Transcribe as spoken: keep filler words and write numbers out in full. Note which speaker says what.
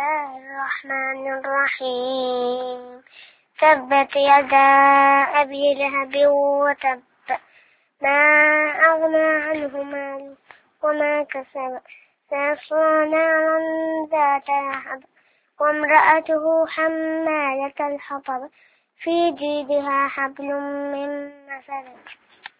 Speaker 1: الله الرحمن الرحيم تبت يدا أبي لهب وتب ما أغنى عنه ماله وما كسب سيصلى نارا ذات لهب وامرأته حمالة الحطب في جيدها حبل من مسد